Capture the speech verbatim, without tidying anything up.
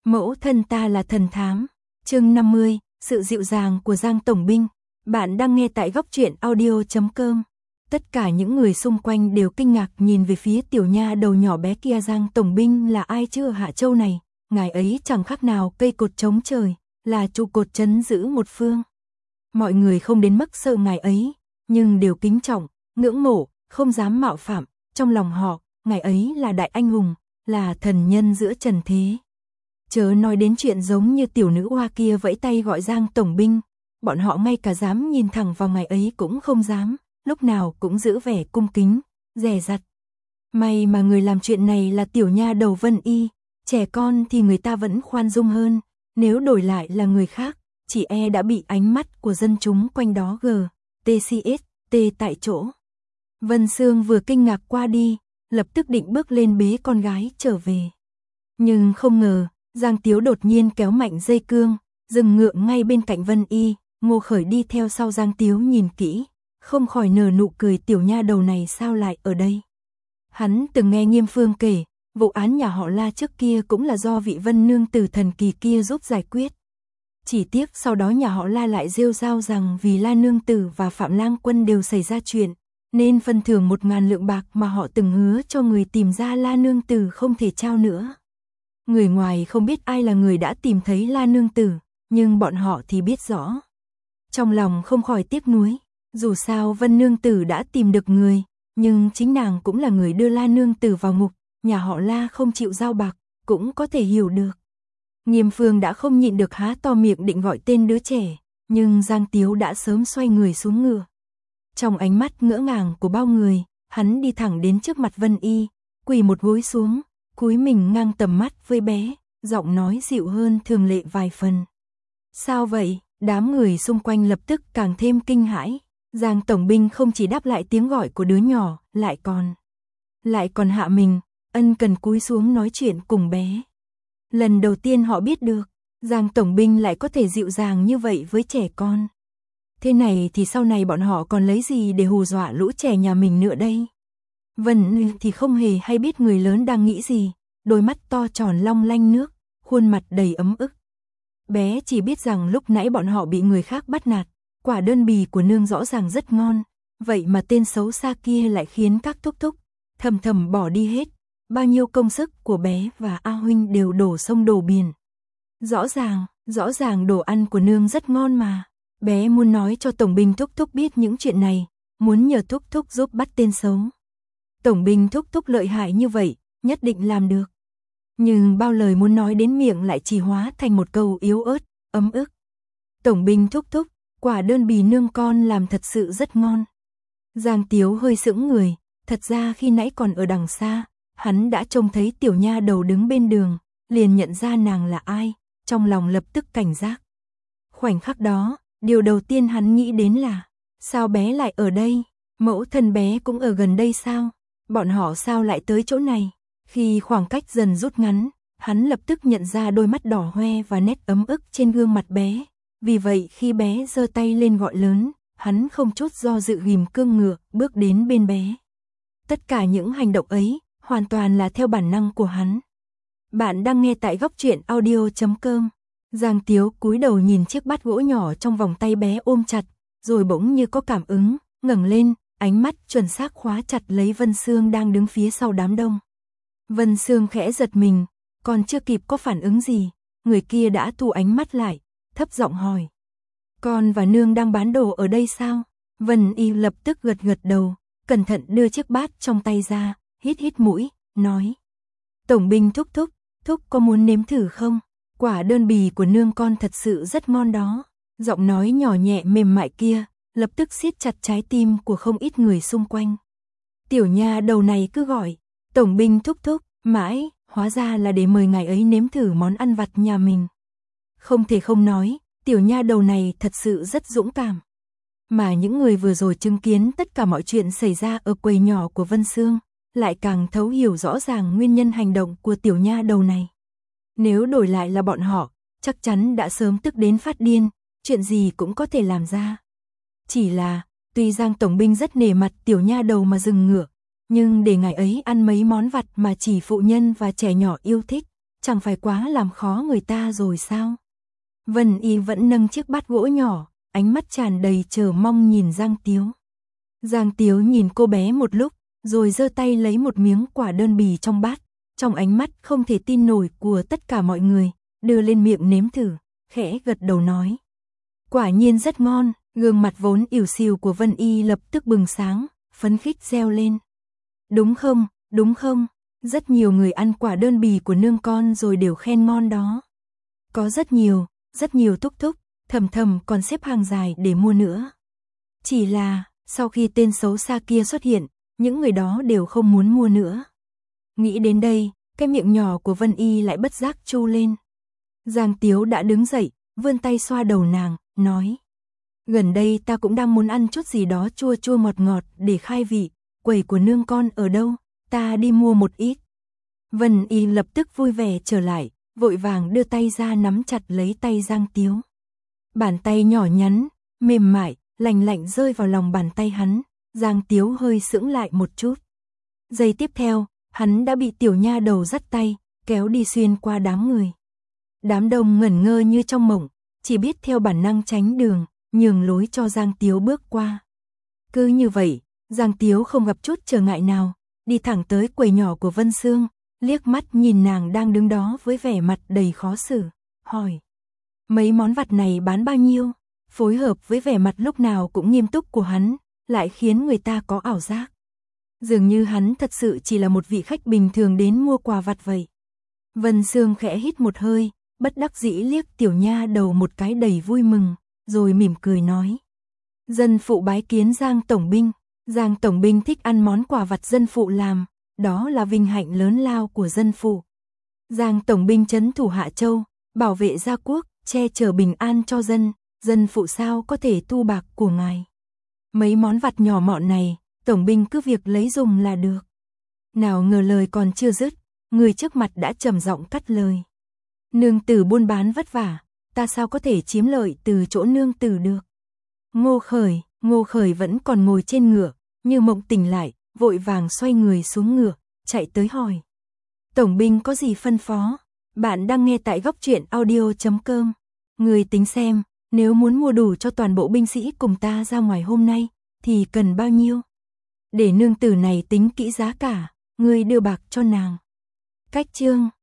Mẫu thân ta là thần thám. Chương năm mươi, sự dịu dàng của Giang Tổng Binh. Bạn đang nghe tại góc truyện audio chấm com. Tất cả những người xung quanh đều kinh ngạc nhìn về phía tiểu nha đầu nhỏ bé kia. Giang Tổng Binh là ai chứ ở Hạ Châu này? Ngài ấy chẳng khác nào cây cột chống trời, là trụ cột trấn giữ một phương. Mọi người không đến mức sợ ngài ấy, nhưng đều kính trọng, ngưỡng mộ, không dám mạo phạm. Trong lòng họ, ngài ấy là đại anh hùng, là thần nhân giữa trần thế. Chớ nói đến chuyện giống như tiểu nữ hoa kia vẫy tay gọi Giang Tổng Binh, bọn họ ngay cả dám nhìn thẳng vào ngài ấy cũng không dám, lúc nào cũng giữ vẻ cung kính, dè dặt. May mà người làm chuyện này là tiểu nha đầu Vân Y, trẻ con thì người ta vẫn khoan dung hơn, nếu đổi lại là người khác, chỉ e đã bị ánh mắt của dân chúng quanh đó gờ, tê xê ét, tê tại chỗ. Vân Sương vừa kinh ngạc qua đi, lập tức định bước lên bế con gái trở về. Nhưng không ngờ, Giang Tiếu đột nhiên kéo mạnh dây cương, dừng ngựa ngay bên cạnh Vân Y. Ngô Khởi đi theo sau Giang Tiếu nhìn kỹ, không khỏi nở nụ cười. Tiểu nha đầu này sao lại ở đây? Hắn từng nghe Nghiêm Phương kể, vụ án nhà họ La trước kia cũng là do vị Vân nương tử thần kỳ kia giúp giải quyết. Chỉ tiếc sau đó nhà họ La lại rêu rao rằng vì La nương tử và Phạm Lang Quân đều xảy ra chuyện, nên phần thưởng một ngàn lượng bạc mà họ từng hứa cho người tìm ra La nương tử không thể trao nữa. Người ngoài không biết ai là người đã tìm thấy La nương tử, nhưng bọn họ thì biết rõ. Trong lòng không khỏi tiếc nuối, dù sao Vân nương tử đã tìm được người, nhưng chính nàng cũng là người đưa La nương tử vào ngục, nhà họ La không chịu giao bạc, cũng có thể hiểu được. Nghiêm Phương đã không nhịn được há to miệng định gọi tên đứa trẻ, nhưng Giang Tiếu đã sớm xoay người xuống ngựa. Trong ánh mắt ngỡ ngàng của bao người, hắn đi thẳng đến trước mặt Vân Y, quỳ một gối xuống, cúi mình ngang tầm mắt với bé, giọng nói dịu hơn thường lệ vài phần. Sao vậy? Đám người xung quanh lập tức càng thêm kinh hãi. Giang Tổng Binh không chỉ đáp lại tiếng gọi của đứa nhỏ, lại còn lại còn hạ mình, ân cần cúi xuống nói chuyện cùng bé. Lần đầu tiên họ biết được, Giang Tổng Binh lại có thể dịu dàng như vậy với trẻ con. Thế này thì sau này bọn họ còn lấy gì để hù dọa lũ trẻ nhà mình nữa đây? Vân thì không hề hay biết người lớn đang nghĩ gì, đôi mắt to tròn long lanh nước, khuôn mặt đầy ấm ức. Bé chỉ biết rằng lúc nãy bọn họ bị người khác bắt nạt, quả đơn bì của nương rõ ràng rất ngon, vậy mà tên xấu xa kia lại khiến các thúc thúc thầm thầm bỏ đi hết. Bao nhiêu công sức của bé và A Huynh đều đổ sông đổ biển. Rõ ràng, rõ ràng đồ ăn của nương rất ngon mà. Bé muốn nói cho Tổng Binh thúc thúc biết những chuyện này, muốn nhờ thúc thúc giúp bắt tên xấu. Tổng Binh thúc thúc lợi hại như vậy, nhất định làm được. Nhưng bao lời muốn nói đến miệng lại chỉ hóa thành một câu yếu ớt, ấm ức. Tổng Binh thúc thúc, quả đơn bì nương con làm thật sự rất ngon. Giang Tiếu hơi sững người, thật ra khi nãy còn ở đằng xa, hắn đã trông thấy tiểu nha đầu đứng bên đường, liền nhận ra nàng là ai, trong lòng lập tức cảnh giác. Khoảnh khắc đó, điều đầu tiên hắn nghĩ đến là, sao bé lại ở đây? Mẫu thân bé cũng ở gần đây sao? Bọn họ sao lại tới chỗ này? Khi khoảng cách dần rút ngắn, hắn lập tức nhận ra đôi mắt đỏ hoe và nét ấm ức trên gương mặt bé. Vì vậy khi bé giơ tay lên gọi lớn, hắn không chút do dự ghim cương ngựa, bước đến bên bé. Tất cả những hành động ấy, hoàn toàn là theo bản năng của hắn. Bạn đang nghe tại góc truyện audio chấm com. Giang Tiếu cúi đầu nhìn chiếc bát gỗ nhỏ trong vòng tay bé ôm chặt, rồi bỗng như có cảm ứng, ngẩng lên, ánh mắt chuẩn xác khóa chặt lấy Vân Sương đang đứng phía sau đám đông. Vân Sương khẽ giật mình, còn chưa kịp có phản ứng gì, người kia đã thu ánh mắt lại, thấp giọng hỏi. Con và nương đang bán đồ ở đây sao? Vân Y lập tức gật gật đầu, cẩn thận đưa chiếc bát trong tay ra, hít hít mũi, nói. Tổng Binh thúc thúc, thúc có muốn nếm thử không? Quả đơn bì của nương con thật sự rất ngon đó. Giọng nói nhỏ nhẹ mềm mại kia, lập tức siết chặt trái tim của không ít người xung quanh. Tiểu nha đầu này cứ gọi, Tổng Binh thúc thúc, mãi, hóa ra là để mời ngài ấy nếm thử món ăn vặt nhà mình. Không thể không nói, tiểu nha đầu này thật sự rất dũng cảm. Mà những người vừa rồi chứng kiến tất cả mọi chuyện xảy ra ở quầy nhỏ của Vân Sương, lại càng thấu hiểu rõ ràng nguyên nhân hành động của tiểu nha đầu này. Nếu đổi lại là bọn họ, chắc chắn đã sớm tức đến phát điên, chuyện gì cũng có thể làm ra. Chỉ là, tuy Giang Tổng Binh rất nể mặt tiểu nha đầu mà dừng ngựa, nhưng để ngài ấy ăn mấy món vặt mà chỉ phụ nhân và trẻ nhỏ yêu thích, chẳng phải quá làm khó người ta rồi sao? Vân Y vẫn nâng chiếc bát gỗ nhỏ, ánh mắt tràn đầy chờ mong nhìn Giang Tiếu. Giang Tiếu nhìn cô bé một lúc, rồi giơ tay lấy một miếng quả đơn bì trong bát, trong ánh mắt không thể tin nổi của tất cả mọi người, đưa lên miệng nếm thử, khẽ gật đầu nói. Quả nhiên rất ngon, gương mặt vốn ỉu xìu của Vân Y lập tức bừng sáng, phấn khích reo lên. Đúng không, đúng không, rất nhiều người ăn quả đơn bì của nương con rồi đều khen ngon đó. Có rất nhiều, rất nhiều thúc thúc, thầm thầm còn xếp hàng dài để mua nữa. Chỉ là, sau khi tên xấu xa kia xuất hiện, những người đó đều không muốn mua nữa. Nghĩ đến đây, cái miệng nhỏ của Vân Y lại bất giác chu lên. Giang Tiếu đã đứng dậy, vươn tay xoa đầu nàng, nói. Gần đây ta cũng đang muốn ăn chút gì đó chua chua ngọt ngọt để khai vị, quầy của nương con ở đâu, ta đi mua một ít. Vân Y lập tức vui vẻ trở lại, vội vàng đưa tay ra nắm chặt lấy tay Giang Tiếu. Bàn tay nhỏ nhắn, mềm mại, lành lạnh rơi vào lòng bàn tay hắn, Giang Tiếu hơi sững lại một chút. Giây tiếp theo, hắn đã bị tiểu nha đầu dắt tay, kéo đi xuyên qua đám người. Đám đông ngẩn ngơ như trong mộng, chỉ biết theo bản năng tránh đường, nhường lối cho Giang Tiếu bước qua. Cứ như vậy, Giang Tiếu không gặp chút trở ngại nào, đi thẳng tới quầy nhỏ của Vân Sương, liếc mắt nhìn nàng đang đứng đó với vẻ mặt đầy khó xử, hỏi. Mấy món vặt này bán bao nhiêu? Phối hợp với vẻ mặt lúc nào cũng nghiêm túc của hắn, lại khiến người ta có ảo giác. Dường như hắn thật sự chỉ là một vị khách bình thường đến mua quà vặt vậy. Vân Sương khẽ hít một hơi, bất đắc dĩ liếc tiểu nha đầu một cái đầy vui mừng, rồi mỉm cười nói. Dân phụ bái kiến Giang Tổng Binh. Giang Tổng Binh thích ăn món quà vặt dân phụ làm, đó là vinh hạnh lớn lao của dân phụ. Giang Tổng Binh trấn thủ Hạ Châu, bảo vệ gia quốc, che chở bình an cho dân, dân phụ sao có thể thu bạc của ngài. Mấy món vặt nhỏ mọn này, Tổng Binh cứ việc lấy dùng là được. Nào ngờ lời còn chưa dứt, người trước mặt đã trầm giọng cắt lời. Nương tử buôn bán vất vả, ta sao có thể chiếm lợi từ chỗ nương tử được. Ngô Khởi, Ngô Khởi vẫn còn ngồi trên ngựa, như mộng tỉnh lại, vội vàng xoay người xuống ngựa, chạy tới hỏi. Tổng Binh có gì phân phó? Bạn đang nghe tại góc truyện audio chấm com. Người tính xem, nếu muốn mua đủ cho toàn bộ binh sĩ cùng ta ra ngoài hôm nay, thì cần bao nhiêu? Để nương tử này tính kỹ giá cả, ngươi đưa bạc cho nàng. Cách chương